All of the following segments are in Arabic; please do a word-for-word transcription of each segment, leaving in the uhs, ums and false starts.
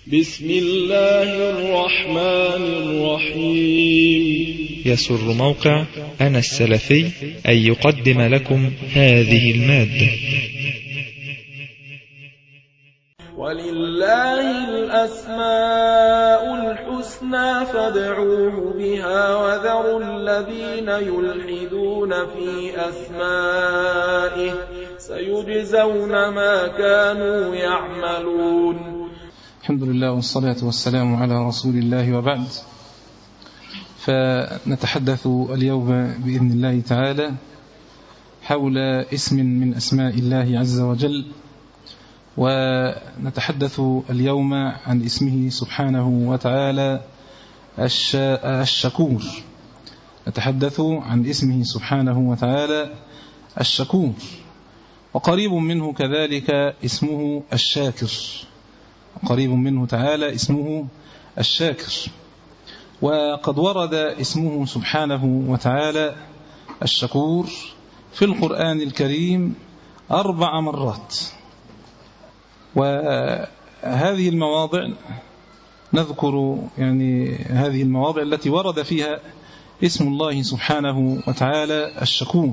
بسم الله الرحمن الرحيم. يسر موقع أنا السلفي أن يقدم لكم هذه المادة. ولله الأسماء الحسنى فادعوه بها وذروا الذين يلحدون في أسمائه سيجزون ما كانوا يعملون. الحمد لله والصلاة والسلام على رسول الله، وبعد، فنتحدث اليوم بإذن الله تعالى حول اسم من أسماء الله عز وجل، ونتحدث اليوم عن اسمه سبحانه وتعالى الشكور. نتحدث عن اسمه سبحانه وتعالى الشكور، وقريب منه كذلك اسمه الشاكر، قريب منه تعالى اسمه الشاكر. وقد ورد اسمه سبحانه وتعالى الشكور في القرآن الكريم أربع مرات، وهذه المواضع نذكر يعني هذه المواضع التي ورد فيها اسم الله سبحانه وتعالى الشكور.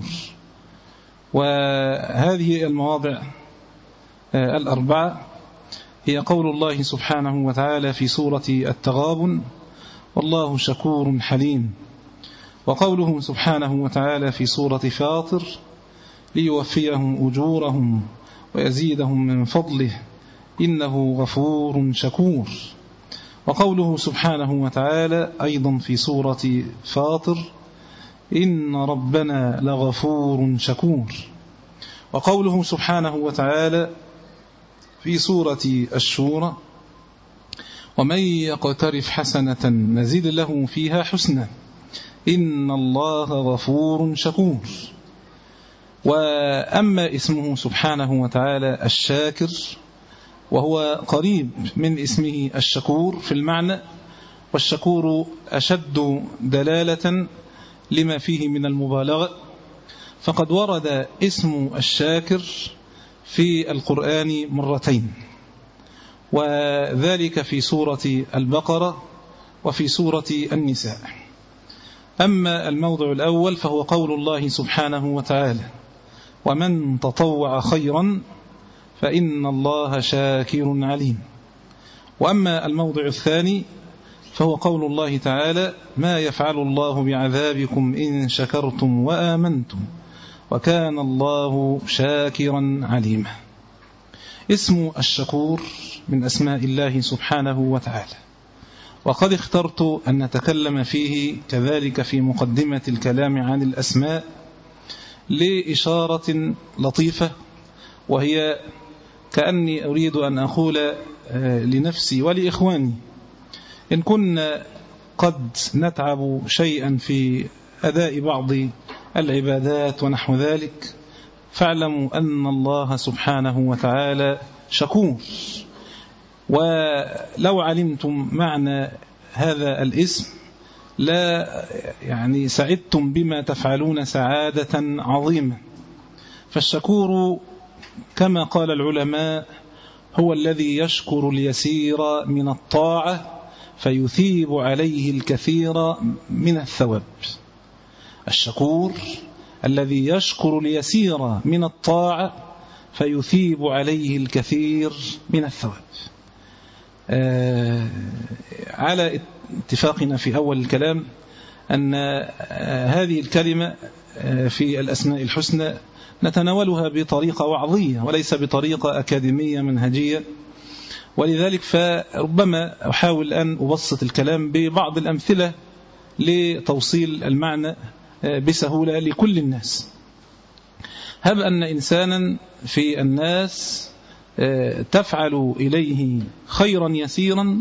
وهذه المواضع الأربعة هي قول الله سبحانه وتعالى في سورة التغابن: والله شكور حليم، وقوله سبحانه وتعالى في سورة فاطر: ليوفيهم أجورهم ويزيدهم من فضله إنه غفور شكور، وقوله سبحانه وتعالى أيضا في سورة فاطر: إن ربنا لغفور شكور، وقوله سبحانه وتعالى في سورة الشورى: ومن يقترف حسنة نزد له فيها حسنا إن الله غفور شكور. وأما اسمه سبحانه وتعالى الشاكر وهو قريب من اسمه الشكور في المعنى، والشكور أشد دلالة لما فيه من المبالغة، فقد ورد اسم الشاكر في القرآن مرتين، وذلك في سورة البقرة وفي سورة النساء. أما الموضع الأول فهو قول الله سبحانه وتعالى: ومن تطوع خيرا فإن الله شاكر عليم. وأما الموضع الثاني فهو قول الله تعالى: ما يفعل الله بعذابكم إن شكرتم وآمنتم وكان الله شاكرا عليما. اسم الشكور من أسماء الله سبحانه وتعالى، وقد اخترت أن نتكلم فيه كذلك في مقدمة الكلام عن الأسماء لإشارة لطيفة، وهي كأني أريد أن أقول لنفسي ولإخواني: إن كنا قد نتعب شيئا في أداء بعض العبادات ونحو ذلك، فاعلموا أن الله سبحانه وتعالى شكور. ولو علمتم معنى هذا الاسم لا يعني سعدتم بما تفعلون سعادة عظيمة. فالشكور كما قال العلماء هو الذي يشكر اليسير من الطاعة فيثيب عليه الكثير من الثواب. الشكور الذي يشكر اليسير من الطاعة فيثيب عليه الكثير من الثواب. آه على اتفاقنا في أول الكلام أن آه هذه الكلمة آه في الأسماء الحسنى نتناولها بطريقة وعظية وليس بطريقة أكاديمية منهجية، ولذلك فربما أحاول أن أبسط الكلام ببعض الأمثلة لتوصيل المعنى بسهولة لكل الناس. هب أن إنسانا في الناس تفعل إليه خيرا يسيرا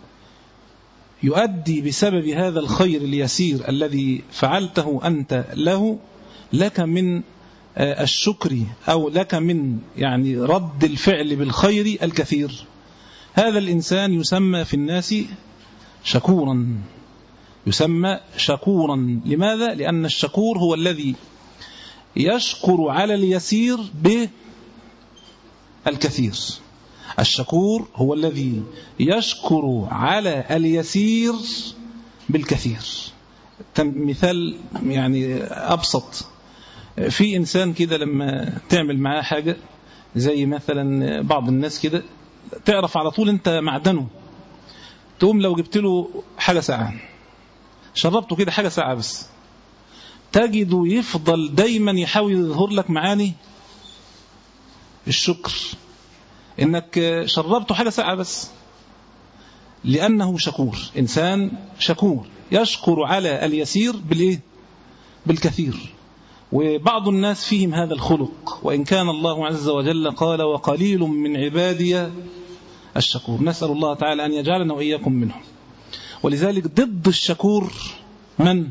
يؤدي بسبب هذا الخير اليسير الذي فعلته أنت له لك من الشكر أو لك من يعني رد الفعل بالخير الكثير، هذا الإنسان يسمى في الناس شكورا، يسمى شكورا. لماذا؟ لأن الشكور هو الذي يشكر على اليسير بالكثير. الشكور هو الذي يشكر على اليسير بالكثير. مثال يعني أبسط، في إنسان كده لما تعمل معاه حاجة زي مثلا بعض الناس كده تعرف على طول أنت معدنه، تقوم لو جبت له حاجة ساعة شربته كده حاجة ساعة بس تجده يفضل دايما يحاول يظهر لك معاني الشكر إنك شربته حاجة ساعة بس، لأنه شكور، إنسان شكور يشكر على اليسير بالإيه؟ بالكثير. وبعض الناس فيهم هذا الخلق، وإن كان الله عز وجل قال وقليل من عبادي الشكور. نسأل الله تعالى أن يجعلنا وإياكم منهم. ولذلك ضد الشكور من؟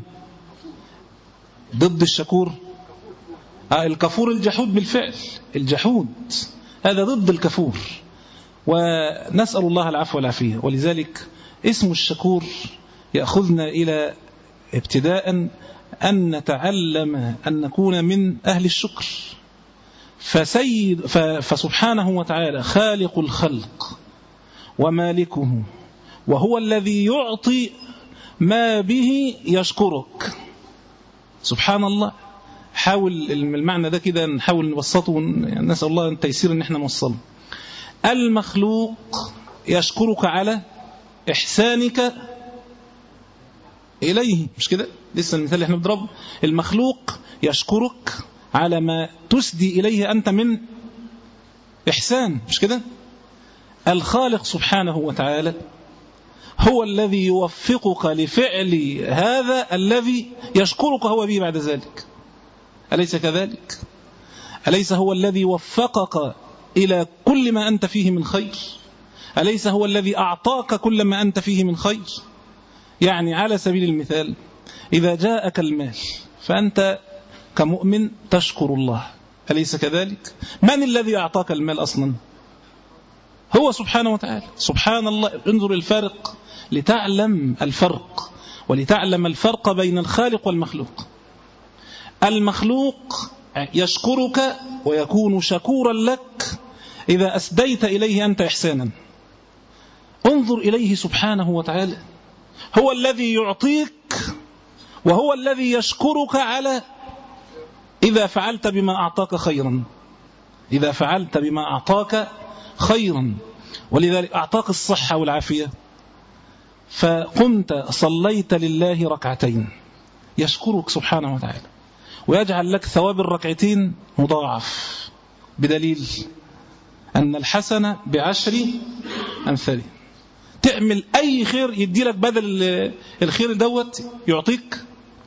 ضد الشكور آه الكفور الجحود بالفعل، الجحود هذا ضد الكفور، ونسأل الله العفو والعافية. ولذلك اسم الشكور يأخذنا إلى ابتداء أن نتعلم أن نكون من أهل الشكر. فسيد فسبحانه وتعالى خالق الخلق ومالكه، وهو الذي يعطي ما به يشكرك. سبحان الله. حاول المعنى ده كده نحاول نبسطه، نسأل الله التيسير ان احنا نوصله. المخلوق يشكرك على إحسانك إليه، مش كده؟ لسه المثال اللي احنا بنضربه. المخلوق يشكرك على ما تسدي إليه أنت من إحسان، مش كده؟ الخالق سبحانه وتعالى هو الذي يوفقك لفعل هذا الذي يشكرك هو به بعد ذلك. أليس كذلك؟ أليس هو الذي وفقك إلى كل ما أنت فيه من خير؟ أليس هو الذي أعطاك كل ما أنت فيه من خير؟ يعني على سبيل المثال إذا جاءك المال فأنت كمؤمن تشكر الله، أليس كذلك؟ من الذي أعطاك المال أصلا؟ هو سبحانه وتعالى. سبحان الله. انظر الفرق لتعلم الفرق، ولتعلم الفرق بين الخالق والمخلوق. المخلوق يشكرك ويكون شكورا لك إذا أسديت إليه أنت إحسانا. انظر إليه سبحانه وتعالى، هو الذي يعطيك وهو الذي يشكرك على إذا فعلت بما أعطاك خيرا، إذا فعلت بما أعطاك خيرا. ولذلك أعطاك الصحة والعافية فقمت صليت لله ركعتين، يشكرك سبحانه وتعالى ويجعل لك ثواب الركعتين مضاعف، بدليل أن الحسنة بعشر أمثاله. تعمل أي خير يدي لك بدل الخير دوت يعطيك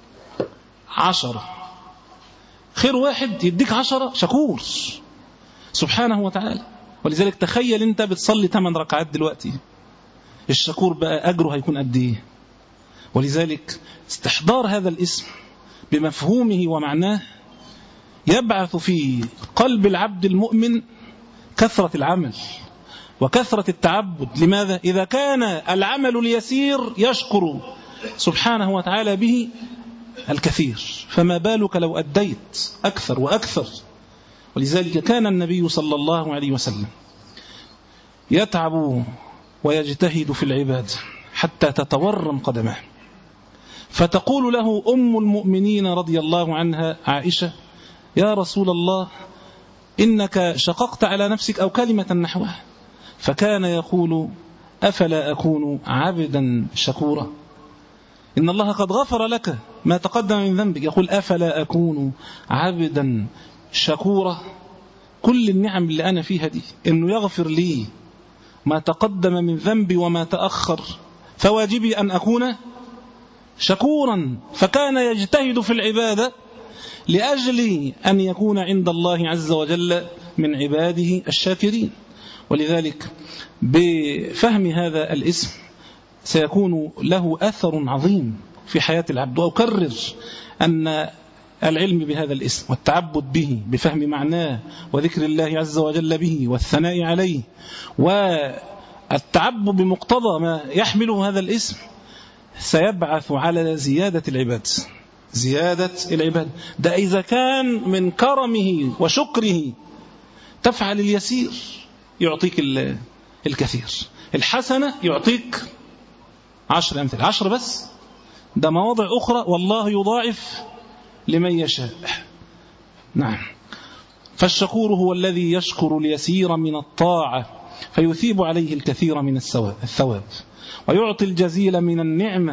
عشرة، خير واحد يديك عشرة. شكور سبحانه وتعالى. ولذلك تخيل أنت بتصلي ثمان ركعات دلوقتي، الشكور بقى أجره هيكون قد إيه؟ ولذلك استحضار هذا الاسم بمفهومه ومعناه يبعث في قلب العبد المؤمن كثرة العمل وكثرة التعبد. لماذا؟ إذا كان العمل اليسير يشكر سبحانه وتعالى به الكثير، فما بالك لو أديت أكثر وأكثر. ولذلك كان النبي صلى الله عليه وسلم يتعب ويجتهد في العباد حتى تتورم قدمه، فتقول له أم المؤمنين رضي الله عنها عائشة: يا رسول الله إنك شققت على نفسك، أو كلمة نحوها. فكان يقول: أفلا أكون عبدا شكورا؟ إن الله قد غفر لك ما تقدم من ذنبك. يقول: أفلا أكون عبدا شكورا؟ كل النعم اللي أنا فيها دي إنه يغفر لي ما تقدم من ذنبي وما تأخر، فواجبي أن أكون شكورا. فكان يجتهد في العبادة لأجل أن يكون عند الله عز وجل من عباده الشاكرين. ولذلك بفهم هذا الاسم سيكون له أثر عظيم في حياة العبد. وأكرر أن العلم بهذا الاسم والتعبد به بفهم معناه وذكر الله عز وجل به والثناء عليه والتعبد بمقتضى ما يحمله هذا الاسم سيبعث على زيادة العباد، زيادة العباد. ده إذا كان من كرمه وشكره تفعل اليسير، يعطيك الكثير، الحسنة يعطيك عشر أمثال، عشر بس، ده مواضع أخرى والله يضاعف لمن يشاء. نعم. فالشكور هو الذي يشكر اليسير من الطاعة فيثيب عليه الكثير من الثواب، ويعطي الجزيل من النعمة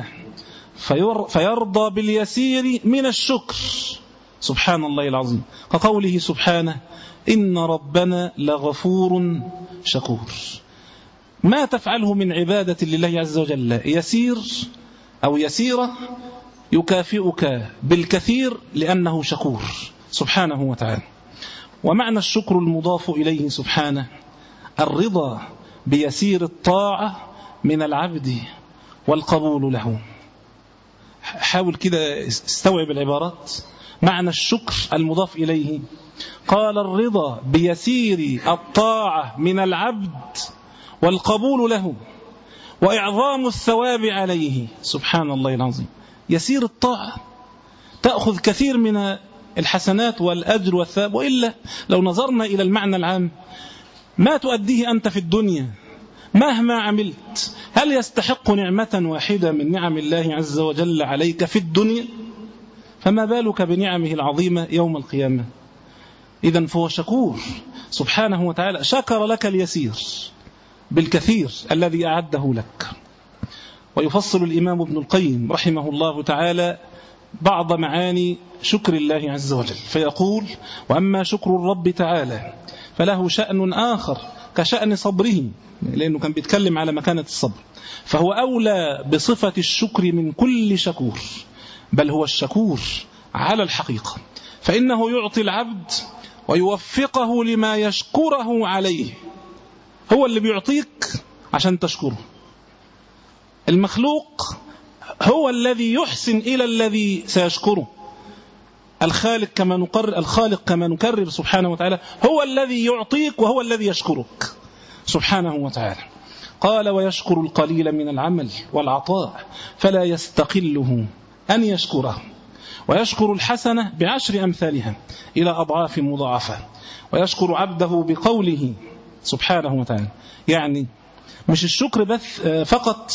فيرضى باليسير من الشكر. سبحان الله العظيم، كقوله سبحانه: إن ربنا لغفور شكور. ما تفعله من عبادة لله عز وجل يسير أو يسيرة يكافئك بالكثير لأنه شكور سبحانه وتعالى. ومعنى الشكر المضاف إليه سبحانه الرضا بيسير الطاعة من العبد والقبول له. حاول كده استوعب العبارات. معنى الشكر المضاف إليه قال الرضا بيسير الطاعة من العبد والقبول له وإعظام الثواب عليه. سبحان الله العظيم. يسير الطاعة تأخذ كثير من الحسنات والأجر والثواب، وإلا لو نظرنا إلى المعنى العام ما تؤديه أنت في الدنيا مهما عملت، هل يستحق نعمة واحدة من نعم الله عز وجل عليك في الدنيا؟ فما بالك بنعمه العظيمة يوم القيامة. إذن فهو شكور سبحانه وتعالى، شكر لك اليسير بالكثير الذي أعده لك. ويفصل الإمام ابن القيم رحمه الله تعالى بعض معاني شكر الله عز وجل فيقول: وأما شكر الرب تعالى فله شأن آخر كشأن صبره، لأنه كان بيتكلم على مكانة الصبر، فهو أولى بصفة الشكر من كل شكور، بل هو الشكور على الحقيقة، فإنه يعطي العبد ويوفقه لما يشكره عليه. هو اللي بيعطيك عشان تشكره. المخلوق هو الذي يحسن إلى الذي سيشكره. الخالق كما نقرر الخالق كما نكرر سبحانه وتعالى هو الذي يعطيك وهو الذي يشكرك سبحانه وتعالى. قال: ويشكر القليل من العمل والعطاء فلا يستقله أن يشكره، ويشكر الحسنة بعشر أمثالها إلى أضعاف مضاعفة، ويشكر عبده بقوله سبحانه وتعالى. يعني مش الشكر بس فقط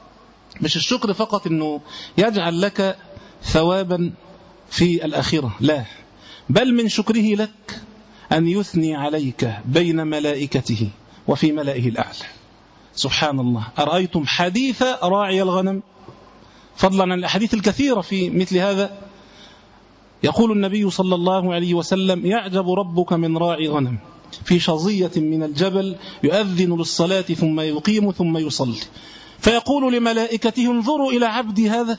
مش الشكر فقط أنه يجعل لك ثوابا في الآخرة، لا، بل من شكره لك أن يثني عليك بين ملائكته وفي ملائه الأعلى. سبحان الله. أرأيتم حديث راعي الغنم، فضلا عن الأحاديث الكثيرة في مثل هذا، يقول النبي صلى الله عليه وسلم: يعجب ربك من راعي غنم في شظية من الجبل يؤذن للصلاة ثم يقيم ثم يصلي، فيقول لملائكته: انظروا إلى عبدي هذا،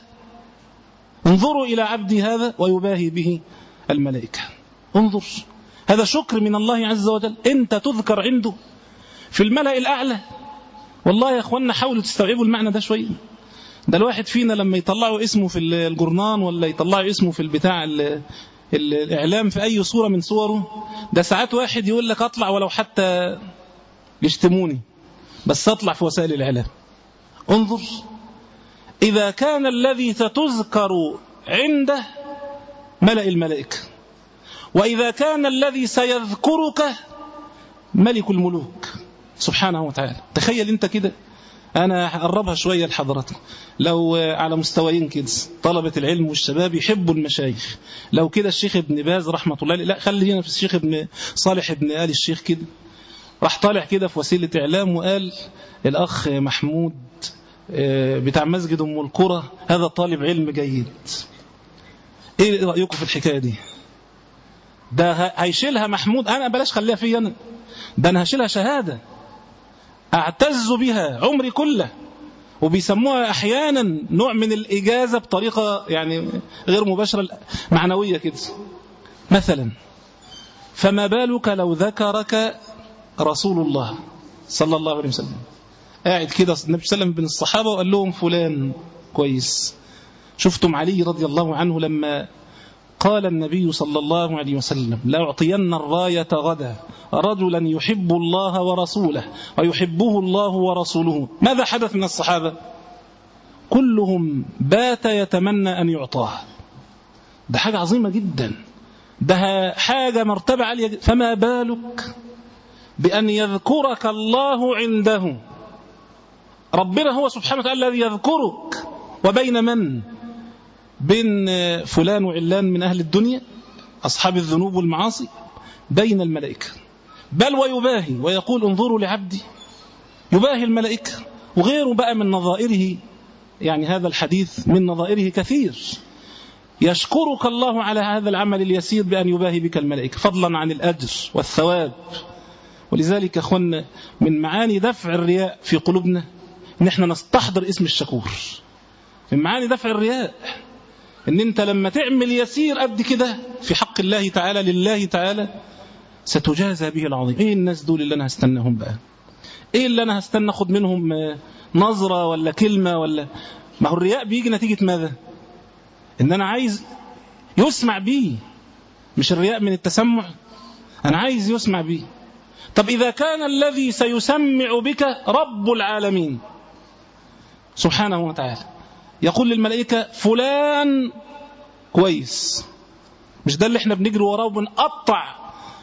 انظروا إلى عبدي هذا، ويباهي به الملائكة. انظر، هذا شكر من الله عز وجل، أنت تذكر عنده في الملأ الأعلى. والله يا أخوانا حاولوا تستوعبوا المعنى ده شوية. ده الواحد فينا لما يطلعوا اسمه في الجورنان ولا يطلعوا اسمه في البتاع الإعلام في أي صورة من صوره، ده ساعات واحد يقول لك أطلع ولو حتى يشتموني بس أطلع في وسائل الإعلام. انظر، إذا كان الذي ستذكر عنده ملأ الملائكة، وإذا كان الذي سيذكرك ملك الملوك سبحانه وتعالى. تخيل أنت كده، أنا هقربها شوية لحضرتك، لو على مستويين كده طلبة العلم والشباب يحبوا المشايخ، لو كده الشيخ ابن باز رحمة الله، لا خلينا في الشيخ ابن صالح ابن آل الشيخ كده، راح طالع كده في وسيلة إعلام وقال: الأخ محمود بتاع مسجد أم القرى هذا طالب علم جيد. إيه رأيكم في الحكاية دي؟ ده هيشيلها محمود، أنا بلاش خليها فيا أنا، ده أنا هشيلها شهادة أعتز بها عمري كله، وبيسموها أحيانا نوع من الإجازة بطريقة يعني غير مباشرة معنوية كده مثلا. فما بالك لو ذكرك رسول الله صلى الله عليه وسلم، قاعد كده النبي صلى الله عليه وسلم بين الصحابة وقال لهم: فلان كويس. شفتم علي رضي الله عنه لما قال النبي صلى الله عليه وسلم: لأعطين الراية غدا رجلا يحب الله ورسوله ويحبه الله ورسوله، ماذا حدث من الصحابة؟ كلهم بات يتمنى أن يعطاه. ده حاجة عظيمة جدا، ده حاجة مرتبة عالية جدا. فما بالك بأن يذكرك الله عنده. ربنا هو سبحانه وتعالى الذي يذكرك، وبين من؟ بين فلان وعلان من أهل الدنيا أصحاب الذنوب والمعاصي، بين الملائكة. بل ويباهي ويقول انظروا لعبدي، يباهي الملائكة. وغيره بقى من نظائره، يعني هذا الحديث من نظائره كثير. يشكرك الله على هذا العمل اليسير بأن يباهي بك الملائكة، فضلا عن الأجر والثواب. ولذلك أخونا من معاني دفع الرياء في قلوبنا ان احنا نستحضر اسم الشكور. من معاني دفع الرياء ان انت لما تعمل يسير قد كده في حق الله تعالى لله تعالى ستجازى به العظيم. ايه الناس دول اللي انا هستناهم بقى؟ ايه اللي انا هستنى اخد منهم نظرة ولا كلمة ولا؟ ما هو الرياء بيجي نتيجة ماذا؟ ان انا عايز يسمع بيه، مش الرياء من التسمع، انا عايز يسمع بيه. طب اذا كان الذي سيسمع بك رب العالمين سبحانه وتعالى يقول للملائكة فلان كويس، مش ده اللي احنا بنجري وراه وبنقطع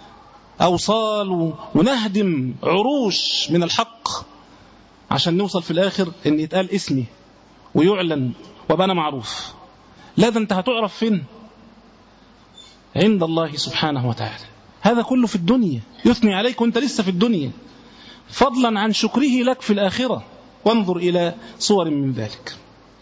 أوصال ونهدم عروش من الحق عشان نوصل في الآخر ان يتقال اسمي ويعلن وبقى أنا معروف؟ لا، ده انت هتعرف فين؟ عند الله سبحانه وتعالى. هذا كله في الدنيا يثني عليك وانت لسه في الدنيا، فضلا عن شكره لك في الآخرة. وانظر إلى صور من ذلك.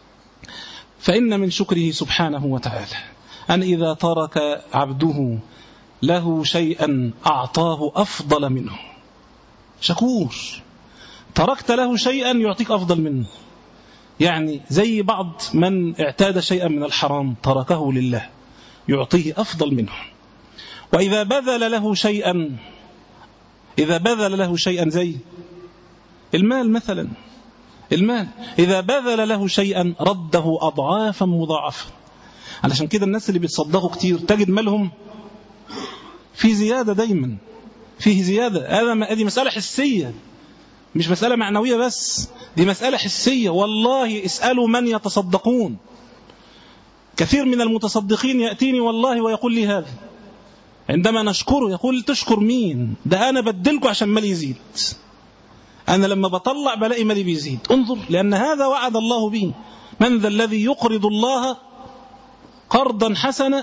فإن من شكره سبحانه وتعالى أن إذا ترك عبده له شيئا أعطاه أفضل منه. شكور، تركت له شيئا يعطيك أفضل منه. يعني زي بعض من اعتاد شيئا من الحرام تركه لله يعطيه أفضل منه. وإذا بذل له شيئا إذا بذل له شيئا زي المال مثلا، المال إذا بذل له شيئا رده أضعافا مضاعفة. علشان كده الناس اللي بيتصدقوا كتير تجد مالهم في زيادة، دايما فيه زيادة. هذه مسألة حسية، مش مسألة معنوية بس، دي مسألة حسية. والله اسألوا من يتصدقون. كثير من المتصدقين يأتيني والله ويقول لي هذا عندما نشكره، يقول تشكر مين؟ ده أنا بدلكم عشان مالي يزيد. أنا لما بطلع بلاقي مالي بيزيد. انظر، لأن هذا وعد الله به. من ذا الذي يقرض الله قرضا حسنا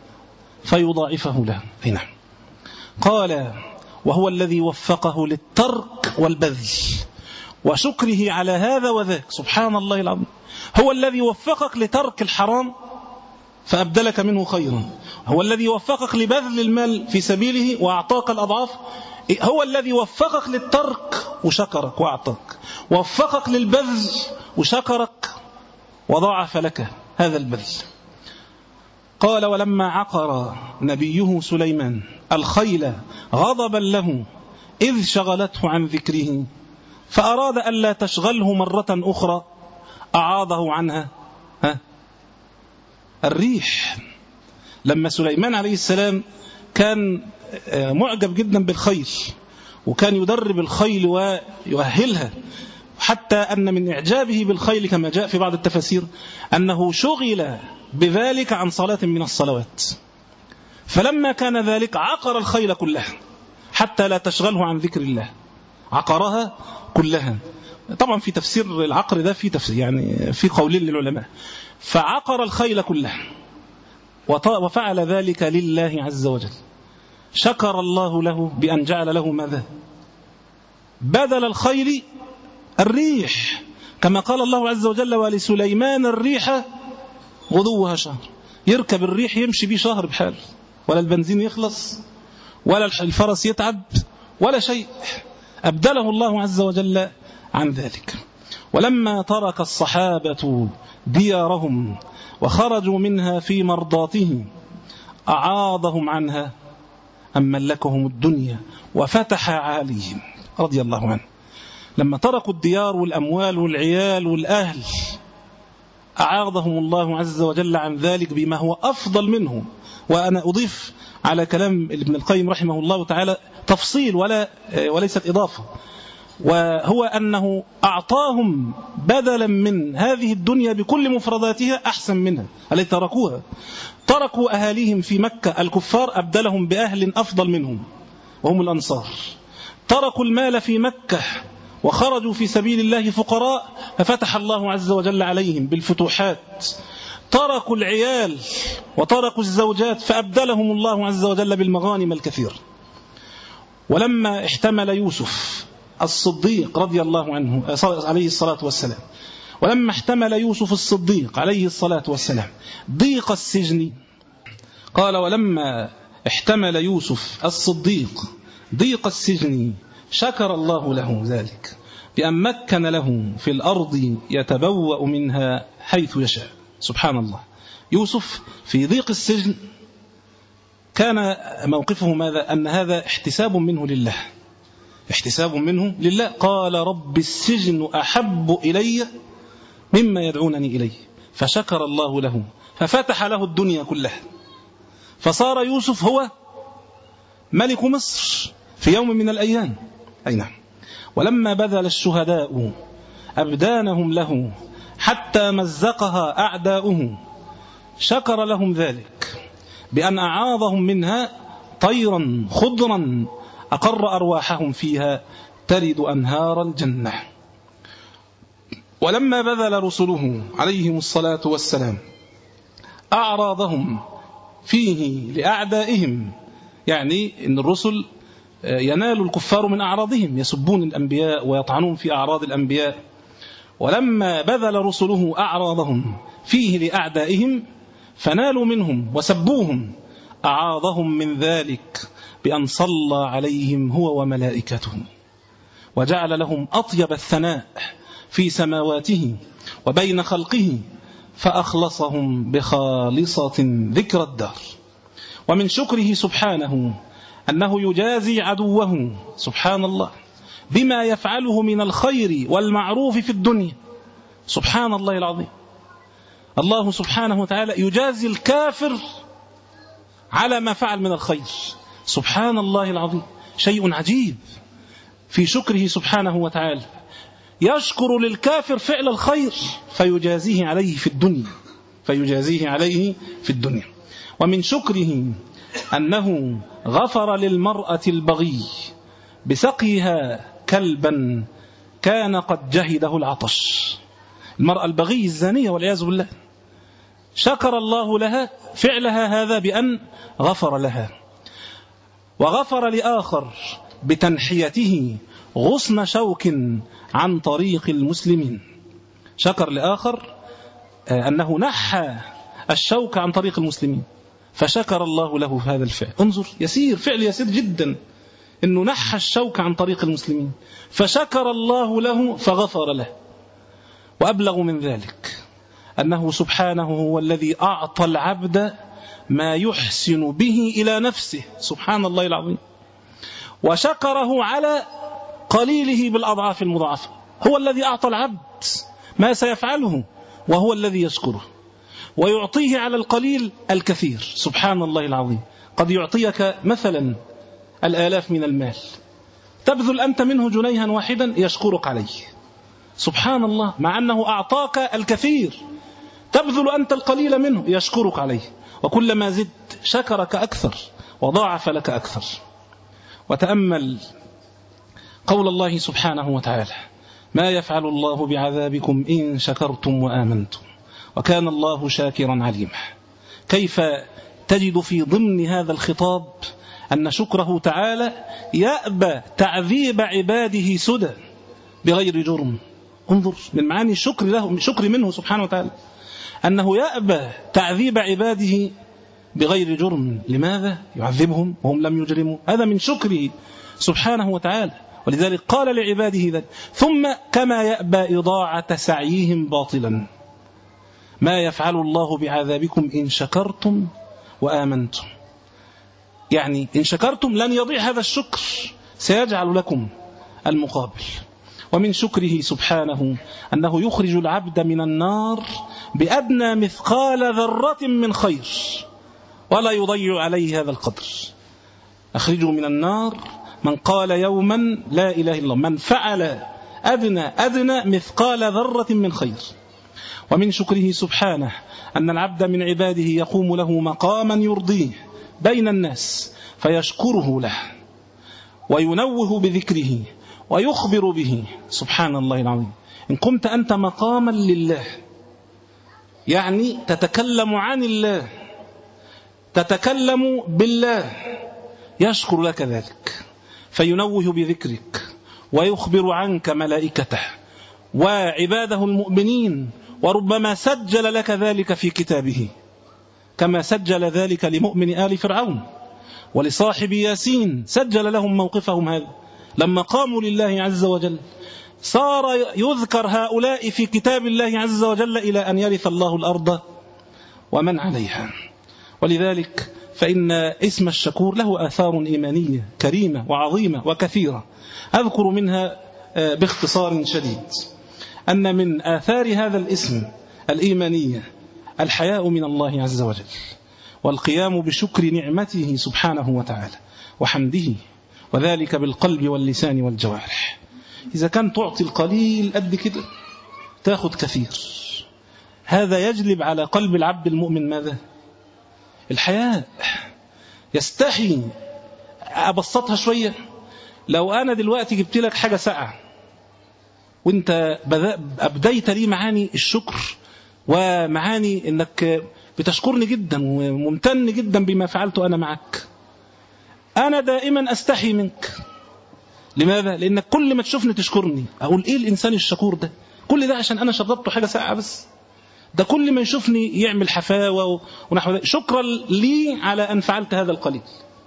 فيضاعفه له؟ أي نعم. قال وهو الذي وفقه للترك والبذل وشكره على هذا وذاك. سبحان الله العظيم. هو الذي وفقك لترك الحرام فأبدلك منه خيرا، هو الذي وفقك لبذل المال في سبيله وأعطاك الأضعاف، هو الذي وفقك للترك وشكرك وأعطاك، وفقك للبذل وشكرك وضاعف لك هذا البذل. قال ولما عقر نبيه سليمان الخيل غضبا له إذ شغلته عن ذكره فأراد ألا تشغله مرة أخرى أعاضه عنها ها الريح. لما سليمان عليه السلام كان معجب جدا بالخيل وكان يدرب الخيل ويؤهلها، حتى أن من إعجابه بالخيل كما جاء في بعض التفاسير أنه شغل بذلك عن صلاة من الصلوات، فلما كان ذلك عقر الخيل كلها حتى لا تشغله عن ذكر الله، عقرها كلها. طبعا في تفسير العقر ده في تفسير يعني في قولين للعلماء، فعقر الخيل كلها وفعل ذلك لله عز وجل. شكر الله له بأن جعل له ماذا؟ بدل الخيل الريح، كما قال الله عز وجل ولسليمان الريح غدوها شهر. يركب الريح يمشي بيه شهر بحال، ولا البنزين يخلص ولا الفرس يتعب ولا شيء. أبدله الله عز وجل عن ذلك. ولما ترك الصحابة ديارهم وخرجوا منها في مرضاته أعاضهم عنها أم ملكهم الدنيا وفتح عليهم رضي الله عنه. لما تركوا الديار والأموال والعيال والأهل أعاضهم الله عز وجل عن ذلك بما هو أفضل منه. وأنا أضيف على كلام ابن القيم رحمه الله تعالى تفصيل ولا وليست إضافة، وهو أنه أعطاهم بدلا من هذه الدنيا بكل مفرداتها أحسن منها التي تركوها. تركوا أهاليهم في مكة الكفار، أبدلهم بأهل أفضل منهم وهم الأنصار. تركوا المال في مكة وخرجوا في سبيل الله فقراء ففتح الله عز وجل عليهم بالفتوحات. تركوا العيال وتركوا الزوجات فأبدلهم الله عز وجل بالمغانم الكثيرة. ولما احتمل يوسف الصديق رضي الله عنه عليه الصلاة والسلام ولما احتمل يوسف الصديق عليه الصلاة والسلام ضيق السجن، قال ولما احتمل يوسف الصديق ضيق السجن شكر الله له ذلك بأن مكن له في الأرض يتبوأ منها حيث يشاء. سبحان الله، يوسف في ضيق السجن كان موقفه ماذا؟ أن هذا احتساب منه لله، احتساب منه لله. قال رب السجن أحب إلي مما يدعونني إليه، فشكر الله له ففتح له الدنيا كلها، فصار يوسف هو ملك مصر في يوم من الأيام. أي نعم. ولما بذل الشهداء أبدانهم له حتى مزقها أعداؤه شكر لهم ذلك بأن أعاضهم منها طيرا خضرا أقر أرواحهم فيها ترد أنهار الجنة. ولما بذل رسله عليهم الصلاة والسلام أعراضهم فيه لأعدائهم، يعني أن الرسل ينال الكفار من أعراضهم، يسبون الأنبياء ويطعنون في أعراض الأنبياء. ولما بذل رسله أعراضهم فيه لأعدائهم فنالوا منهم وسبوهم، أعاضهم من ذلك بأن صلى عليهم هو وملائكته وجعل لهم أطيب الثناء في سماواته وبين خلقه، فأخلصهم بخالصة ذكر الدار. ومن شكره سبحانه أنه يجازي عدوه سبحان الله بما يفعله من الخير والمعروف في الدنيا. سبحان الله العظيم، الله سبحانه وتعالى يجازي الكافر على ما فعل من الخير. سبحان الله العظيم، شيء عجيب في شكره سبحانه وتعالى. يشكر للكافر فعل الخير فيجازيه عليه في الدنيا فيجازيه عليه في الدنيا. ومن شكره أنه غفر للمرأة البغي بسقيها كلبا كان قد جهده العطش. المرأة البغي الزانية والعياذ بالله، شكر الله لها فعلها هذا بأن غفر لها. وغفر لآخر بتنحيته غصن شوك عن طريق المسلمين. شكر لآخر أنه نحى الشوك عن طريق المسلمين فشكر الله له هذا الفعل. انظر، يسير، فعل يسير جدا، أنه نحى الشوك عن طريق المسلمين فشكر الله له فغفر له. وأبلغ من ذلك أنه سبحانه هو الذي أعطى العبد ما يحسن به إلى نفسه. سبحان الله العظيم. وشكره على قليله بالأضعاف المضاعفة. هو الذي أعطى العبد ما سيفعله وهو الذي يشكره ويعطيه على القليل الكثير. سبحان الله العظيم. قد يعطيك مثلا الآلاف من المال، تبذل أنت منه جنيها واحدا يشكرك عليه. سبحان الله، مع أنه أعطاك الكثير تبذل أنت القليل منه يشكرك عليه، وكلما زدت شكرك أكثر وضاعف لك أكثر. وتأمل قول الله سبحانه وتعالى: ما يفعل الله بعذابكم إن شكرتم وآمنتم وكان الله شاكرا عليما. كيف تجد في ضمن هذا الخطاب أن شكره تعالى يأبى تعذيب عباده سدى بغير جرم. انظر من معاني الشكر له، شكر منه سبحانه وتعالى أنه يأبى تعذيب عباده بغير جرم. لماذا يعذبهم وهم لم يجرموا؟ هذا من شكره سبحانه وتعالى. ولذلك قال لعباده ذلك: ثم كما يأبى إضاعة سعيهم باطلا. ما يفعل الله بعذابكم إن شكرتم وآمنتم. يعني إن شكرتم لن يضيع هذا الشكر، سيجعل لكم المقابل. ومن شكره سبحانه أنه يخرج العبد من النار بأدنى مثقال ذرة من خير ولا يضيع عليه هذا القدر. أخرجوا من النار من قال يوما لا إله إلا الله، من فعل أدنى أدنى مثقال ذرة من خير. ومن شكره سبحانه أن العبد من عباده يقوم له مقاما يرضيه بين الناس فيشكره له. وينوه بذكره ويخبر به. سبحان الله العظيم. إن قمت أنت مقاما لله، يعني تتكلم عن الله، تتكلم بالله، يشكر لك ذلك فينوه بذكرك ويخبر عنك ملائكته وعباده المؤمنين، وربما سجل لك ذلك في كتابه كما سجل ذلك لمؤمن آل فرعون ولصاحب ياسين، سجل لهم موقفهم هذا لما قاموا لله عز وجل. صار يذكر هؤلاء في كتاب الله عز وجل إلى أن يرث الله الأرض ومن عليها. ولذلك فإن اسم الشكور له آثار إيمانية كريمة وعظيمة وكثيرة. أذكر منها باختصار شديد أن من آثار هذا الاسم الإيمانية الحياء من الله عز وجل، والقيام بشكر نعمته سبحانه وتعالى وحمده، وذلك بالقلب واللسان والجوارح. إذا كان تعطي القليل قد كده تاخد كثير، هذا يجلب على قلب العبد المؤمن ماذا؟ الحياء. يستحي. أبسطها شوية، لو أنا دلوقتي جبت لك حاجة ساعة وانت أبديت لي معاني الشكر ومعاني انك بتشكرني جدا وممتن جدا بما فعلته أنا معك، أنا دائما أستحي منك. لماذا؟ لأنك كل ما تشوفني تشكرني أقول إيه الإنسان الشكور ده؟ كل ده عشان أنا شربته حاجة ساعة بس؟ ده كل ما يشوفني يعمل حفاوة ونحو ذلك، شكرا لي على أن فعلت هذا القليل.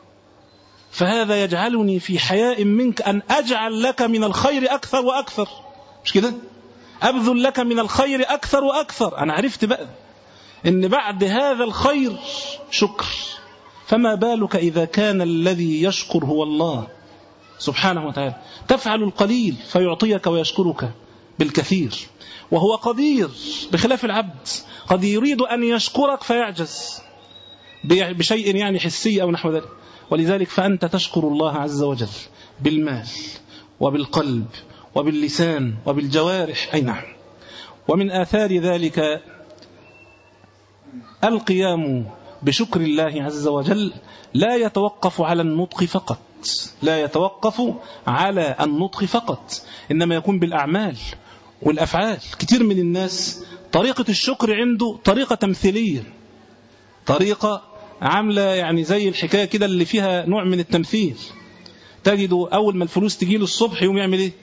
فهذا يجعلني في حياء منك أن أجعل لك من الخير أكثر وأكثر، مش كده؟ أبذل لك من الخير أكثر وأكثر. أنا عرفت بقى إن بعد هذا الخير شكر، فما بالك إذا كان الذي يشكر هو الله سبحانه وتعالى. تفعل القليل فيعطيك ويشكرك بالكثير، وهو قدير بخلاف العبد، قد يريد أن يشكرك فيعجز بشيء يعني حسي أو نحو ذلك. ولذلك فأنت تشكر الله عز وجل بالمال وبالقلب وباللسان وبالجوارح. أي نعم. ومن آثار ذلك القيام بشكر الله عز وجل لا يتوقف على النطق فقط، لا يتوقف على النطق فقط، إنما يكون بالأعمال والأفعال. كتير من الناس طريقة الشكر عنده طريقة تمثيلية، طريقة عاملة يعني زي الحكاية كده اللي فيها نوع من التمثيل. تجده أول ما الفلوس تجيله الصبح يوم يعمل إيه؟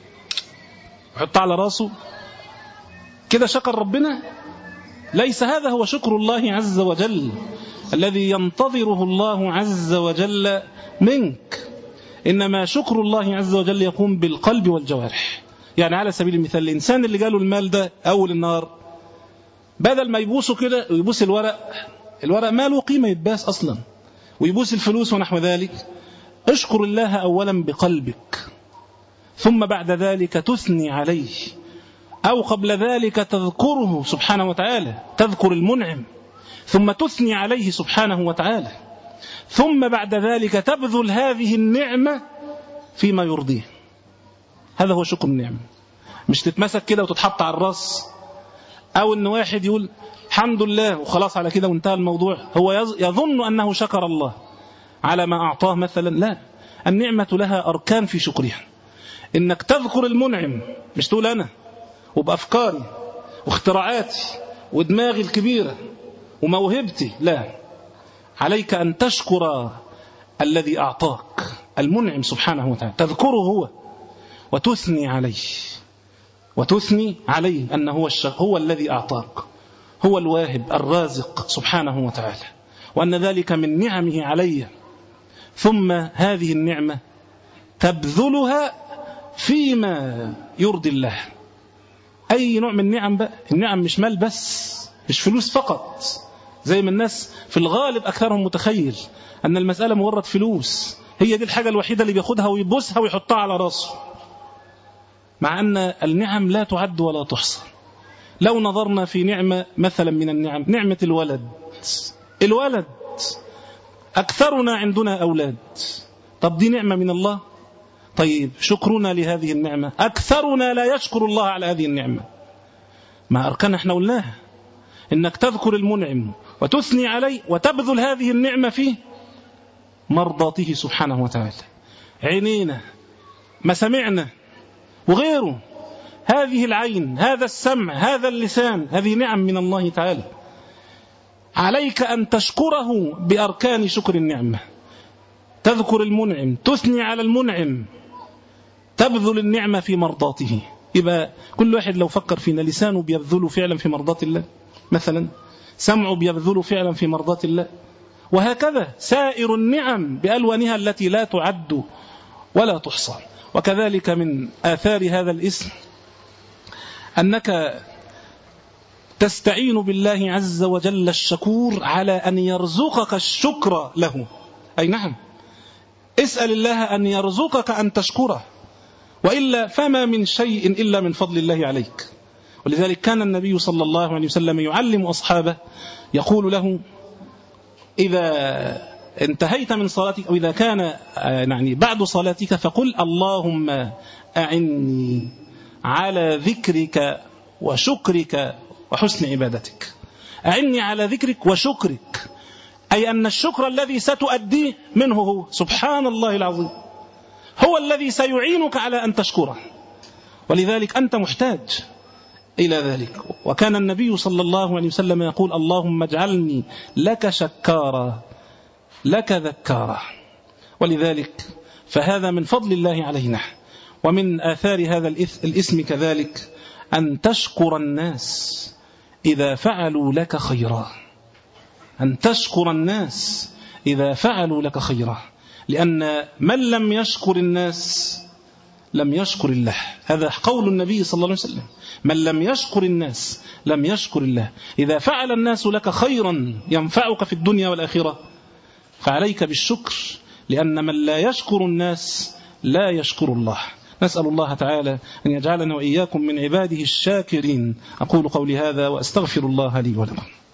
يحط على راسه كده شكر ربنا. ليس هذا هو شكر الله عز وجل الذي ينتظره الله عز وجل منك، إنما شكر الله عز وجل يقوم بالقلب والجوارح. يعني على سبيل المثال الإنسان اللي جاله المال ده أول النهار، بدل ما يبوسه كده ويبوس الورق، الورق ما له قيمة يتباس أصلا، ويبوس الفلوس ونحو ذلك، اشكر الله أولا بقلبك، ثم بعد ذلك تثني عليه، أو قبل ذلك تذكره سبحانه وتعالى، تذكر المنعم ثم تثني عليه سبحانه وتعالى، ثم بعد ذلك تبذل هذه النعمة فيما يرضيه. هذا هو شكر النعمة. مش تتمسك كده وتتحط على الراس، أو أن واحد يقول الحمد لله وخلاص على كده وانتهى الموضوع، هو يظن أنه شكر الله على ما أعطاه مثلا. لا، النعمة لها أركان في شكرها. إنك تذكر المنعم، مش تقول أنا وبأفكاري واختراعاتي ودماغي الكبيرة وموهبتي، لا، عليك أن تشكر الذي أعطاك المنعم سبحانه وتعالى، تذكره هو وتثني عليه، وتثني عليه أنه هو, هو الذي أعطاك، هو الواهب الرازق سبحانه وتعالى، وأن ذلك من نعمه علي. ثم هذه النعمة تبذلها فيما يرضي الله. أي نوع من النعم بقى، النعم مش مال بس، مش فلوس فقط، زي ما الناس في الغالب أكثرهم متخيل أن المسألة مجرد فلوس، هي دي الحاجة الوحيدة اللي بياخدها ويبوسها ويحطها على راسه، مع أن النعم لا تعد ولا تحصى. لو نظرنا في نعمة مثلا من النعم، نعمة الولد، الولد أكثرنا عندنا أولاد، طب دي نعمة من الله. طيب شكرنا لهذه النعمة، أكثرنا لا يشكر الله على هذه النعمة. ما أركان احنا قلناها، إنك تذكر المنعم وتثني عليه وتبذل هذه النعمة في مرضاته سبحانه وتعالى. عينينا، ما سمعنا وغيره، هذه العين، هذا السمع، هذا اللسان، هذه نعم من الله تعالى. عليك أن تشكره بأركان شكر النعمة، تذكر المنعم، تثني على المنعم، تبذل النعمة في مرضاته. يبقى كل واحد لو فكر فينا لسانه بيبذله فعلا في مرضات الله مثلا، سمعه بيبذله فعلا في مرضات الله، وهكذا سائر النعم بألوانها التي لا تعد ولا تحصى. وكذلك من آثار هذا الاسم أنك تستعين بالله عز وجل الشكور على أن يرزقك الشكر له. أي نعم، اسأل الله أن يرزقك أن تشكره، وإلا فما من شيء إلا من فضل الله عليك. ولذلك كان النبي صلى الله عليه وسلم يعلم أصحابه، يقول له إذا انتهيت من صلاتك أو إذا كان يعني بعد صلاتك فقل اللهم أعني على ذكرك وشكرك وحسن عبادتك. أعني على ذكرك وشكرك، أي أن الشكر الذي ستؤديه منه هو سبحان الله العظيم، هو الذي سيعينك على أن تشكره، ولذلك أنت محتاج إلى ذلك. وكان النبي صلى الله عليه وسلم يقول اللهم اجعلني لك شكارا لك ذكارا. ولذلك فهذا من فضل الله علينا. ومن آثار هذا الاسم كذلك أن تشكر الناس إذا فعلوا لك خيرا، أن تشكر الناس إذا فعلوا لك خيرا، لأن من لم يشكر الناس لم يشكر الله. هذا قول النبي صلى الله عليه وسلم، من لم يشكر الناس لم يشكر الله. إذا فعل الناس لك خيرا ينفعك في الدنيا والآخرة فعليك بالشكر، لأن من لا يشكر الناس لا يشكر الله. نسأل الله تعالى أن يجعلنا وإياكم من عباده الشاكرين. أقول قولي هذا وأستغفر الله لي ولكم.